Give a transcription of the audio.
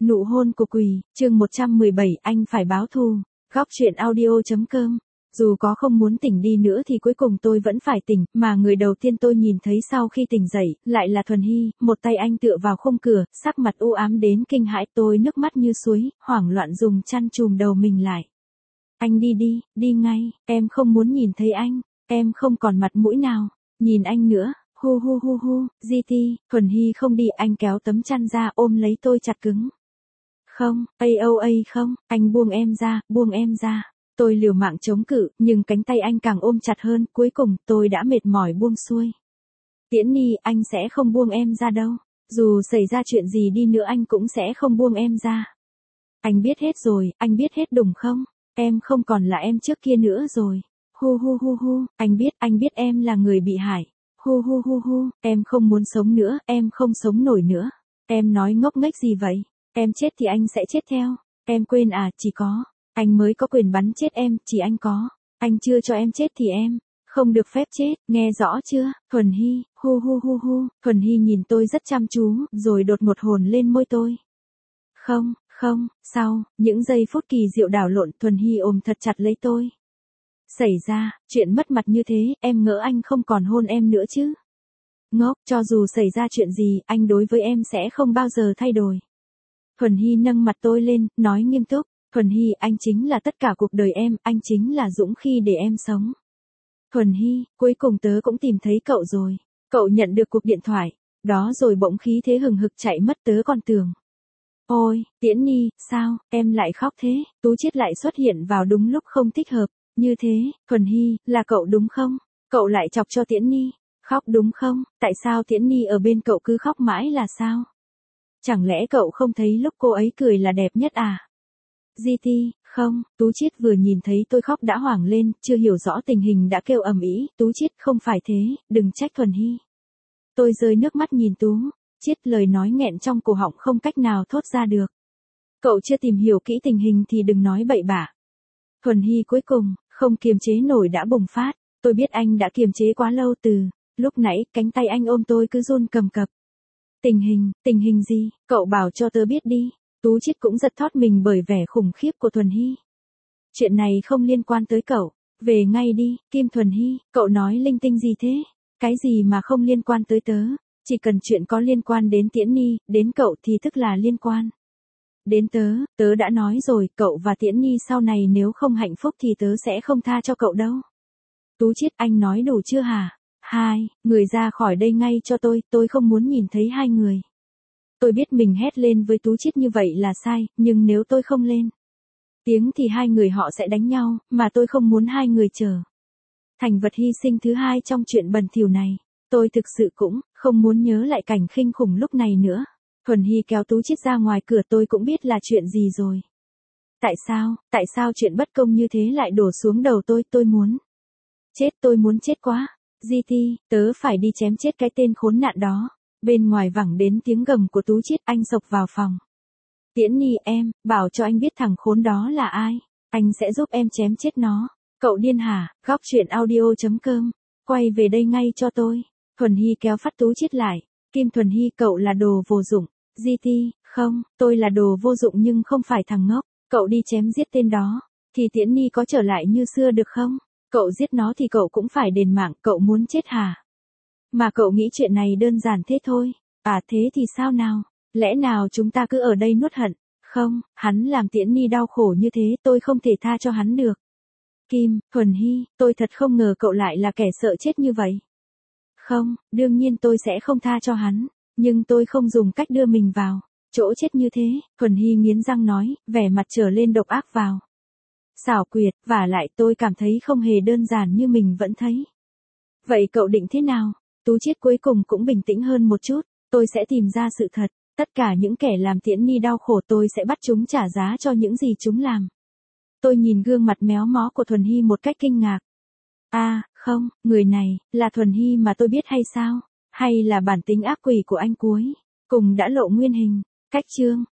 Nụ hôn của quỷ, chương 117, anh phải báo thù. Góc truyện audio.com. Dù có không muốn tỉnh đi nữa thì cuối cùng tôi vẫn phải tỉnh, mà người đầu tiên tôi nhìn thấy sau khi tỉnh dậy, lại là Thuần Hy, một tay anh tựa vào khung cửa, sắc mặt u ám đến kinh hãi, tôi nước mắt như suối, hoảng loạn dùng chăn trùm đầu mình lại. Anh đi đi, đi ngay, em không muốn nhìn thấy anh, em không còn mặt mũi nào, nhìn anh nữa. Hu hu hu hu, GT, Thuần Hy không đi, anh kéo tấm chăn ra ôm lấy tôi chặt cứng. Không, không, anh buông em ra, buông em ra. Tôi liều mạng chống cự, nhưng cánh tay anh càng ôm chặt hơn, cuối cùng tôi đã mệt mỏi buông xuôi. Tiễn Nhi, anh sẽ không buông em ra đâu. Dù xảy ra chuyện gì đi nữa anh cũng sẽ không buông em ra. Anh biết hết rồi, anh biết hết đúng không? Em không còn là em trước kia nữa rồi. Hu hu hu hu, anh biết em là người bị hại. Hu hu hu hu, em không muốn sống nữa, em không sống nổi nữa. Em nói ngốc nghếch gì vậy? Em chết thì anh sẽ chết theo. Em quên à, chỉ có anh mới có quyền bắn chết em, chỉ anh có. Anh chưa cho em chết thì em không được phép chết, nghe rõ chưa? Thuần Hy, hu hu hu hu, Thuần Hy nhìn tôi rất chăm chú, rồi đột ngột hôn lên môi tôi. Không, sau những giây phút kỳ diệu đảo lộn, Thuần Hy ôm thật chặt lấy tôi. Xảy ra chuyện mất mặt như thế, em ngỡ anh không còn hôn em nữa chứ? Ngốc, cho dù xảy ra chuyện gì, anh đối với em sẽ không bao giờ thay đổi. Thuần Hy nâng mặt tôi lên, nói nghiêm túc. Thuần Hy, anh chính là tất cả cuộc đời em, anh chính là dũng khí để em sống. Thuần Hy, cuối cùng tớ cũng tìm thấy cậu rồi. Cậu nhận được cuộc điện thoại. Đó rồi bỗng khí thế hừng hực chạy mất, tớ còn tưởng. Ôi, Tiễn Nhi, sao, em lại khóc thế? Tú Chiết lại xuất hiện vào đúng lúc không thích hợp. Như thế, Thuần Hy, là cậu đúng không? Cậu lại chọc cho Tiễn Nhi. Khóc đúng không? Tại sao Tiễn Nhi ở bên cậu cứ khóc mãi là sao? Chẳng lẽ cậu không thấy lúc cô ấy cười là đẹp nhất à? GT, không, Tú Chiết vừa nhìn thấy tôi khóc đã hoảng lên, chưa hiểu rõ tình hình đã kêu ầm ĩ. Tú Chiết, không phải thế, đừng trách Thuần Hy. Tôi rơi nước mắt nhìn Tú Chiết, lời nói nghẹn trong cổ họng không cách nào thốt ra được. Cậu chưa tìm hiểu kỹ tình hình thì đừng nói bậy bạ. Thuần Hy cuối cùng không kiềm chế nổi đã bùng phát. Tôi biết anh đã kiềm chế quá lâu, từ lúc nãy cánh tay anh ôm tôi cứ run cầm cập. Tình hình gì, cậu bảo cho tớ biết đi. Tú Chiết cũng giật thót mình bởi vẻ khủng khiếp của Thuần Hy. Chuyện này không liên quan tới cậu, về ngay đi. Kim Thuần Hy, cậu nói linh tinh gì thế? Cái gì mà không liên quan tới tớ? Chỉ cần chuyện có liên quan đến Tiễn Nhi, đến cậu thì tức là liên quan. Đến tớ đã nói rồi, cậu và Tiễn Nhi sau này nếu không hạnh phúc thì tớ sẽ không tha cho cậu đâu. Tú Chiết, anh nói đủ chưa hả? Hai người ra khỏi đây ngay cho tôi không muốn nhìn thấy hai người. Tôi biết mình hét lên với Tú Chiết như vậy là sai, nhưng nếu tôi không lên tiếng thì hai người họ sẽ đánh nhau, mà tôi không muốn hai người trở thành vật hy sinh thứ hai trong chuyện bẩn thỉu này. Tôi thực sự cũng không muốn nhớ lại cảnh khinh khủng lúc này nữa. Thuần Hy kéo Tú Chiết ra ngoài cửa, tôi cũng biết là chuyện gì rồi. Tại sao chuyện bất công như thế lại đổ xuống đầu tôi muốn chết quá. GT, tớ phải đi chém chết cái tên khốn nạn đó. Bên ngoài vẳng đến tiếng gầm của Tú Chiết, anh xộc vào phòng. Tiễn Nhi, em bảo cho anh biết thằng khốn đó là ai. Anh sẽ giúp em chém chết nó. Cậu điên hả? Góc truyện audio.com. Quay về đây ngay cho tôi. Thuần Hy kéo phát Tú Chiết lại. Kim Thuần Hy, cậu là đồ vô dụng. GT, không, tôi là đồ vô dụng nhưng không phải thằng ngốc. Cậu đi chém giết tên đó, thì Tiễn Nhi có trở lại như xưa được không? Cậu giết nó thì cậu cũng phải đền mạng, cậu muốn chết hả? Mà cậu nghĩ chuyện này đơn giản thế thôi. À thế thì sao nào? Lẽ nào chúng ta cứ ở đây nuốt hận? Không, hắn làm Tiễn Nhi đau khổ như thế, tôi không thể tha cho hắn được. Kim, Thuần Hy, tôi thật không ngờ cậu lại là kẻ sợ chết như vậy. Không, đương nhiên tôi sẽ không tha cho hắn, nhưng tôi không dùng cách đưa mình vào chỗ chết như thế. Thuần Hy nghiến răng nói, vẻ mặt trở lên độc ác vào. Xảo quyệt, vả lại tôi cảm thấy không hề đơn giản như mình vẫn thấy. Vậy cậu định thế nào? Tú Chiết cuối cùng cũng bình tĩnh hơn một chút. Tôi sẽ tìm ra sự thật. Tất cả những kẻ làm Tiễn Nhi đau khổ tôi sẽ bắt chúng trả giá cho những gì chúng làm. Tôi nhìn gương mặt méo mó của Thuần Hy một cách kinh ngạc. Không, người này, là Thuần Hy mà tôi biết hay sao? Hay là bản tính ác quỷ của anh cuối cùng đã lộ nguyên hình? Cách chương